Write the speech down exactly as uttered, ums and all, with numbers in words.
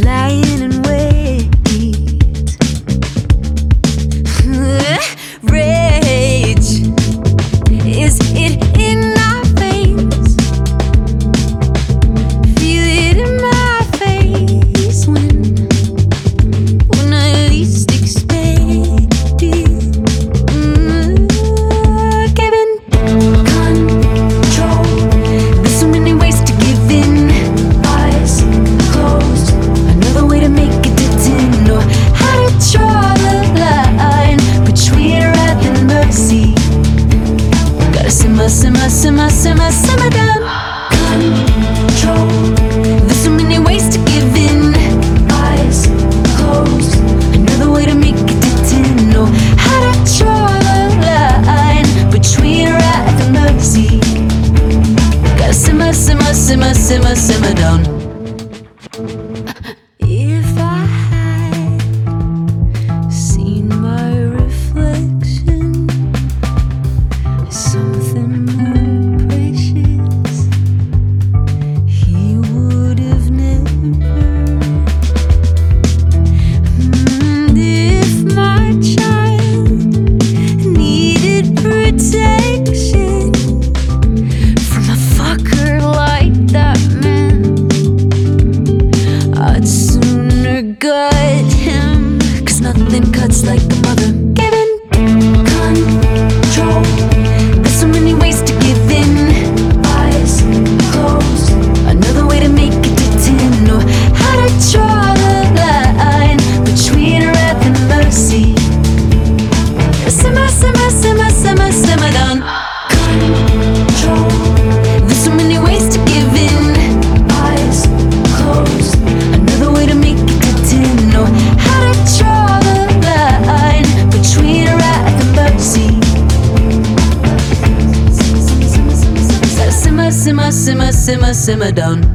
lying in wait. Rage, is it in our veins? Feel it in my face when, when I least expect it. Mm, Given control, there's so many ways to give in. Eyes closed, another way to make it didn't know how to draw the line between wrath and mercy. Gotta simmer, simmer, simmer, simmer, simmer down. Control, there's so many ways to give in. Eyes closed, another way to make it didn't know how to draw the line between wrath and mercy. Gotta simmer, simmer, simmer, simmer, simmer down. If I had seen my reflection as something more precious, he would have never. And if my child needed protection from a fucker like that man, I'd sooner gut him, 'cause nothing cuts like the mother. Given control, there's so many ways to give in. Eyes closed, another way to make it didn't know how to draw the line between wrath and mercy. Simmer, simmer, simmer, simmer, simmer down. Control, there's so many ways to give in. Eyes closed, another way to make it didn't know how to draw the line between wrath and mercy. Simmer, simmer, simmer, simmer, simmer down.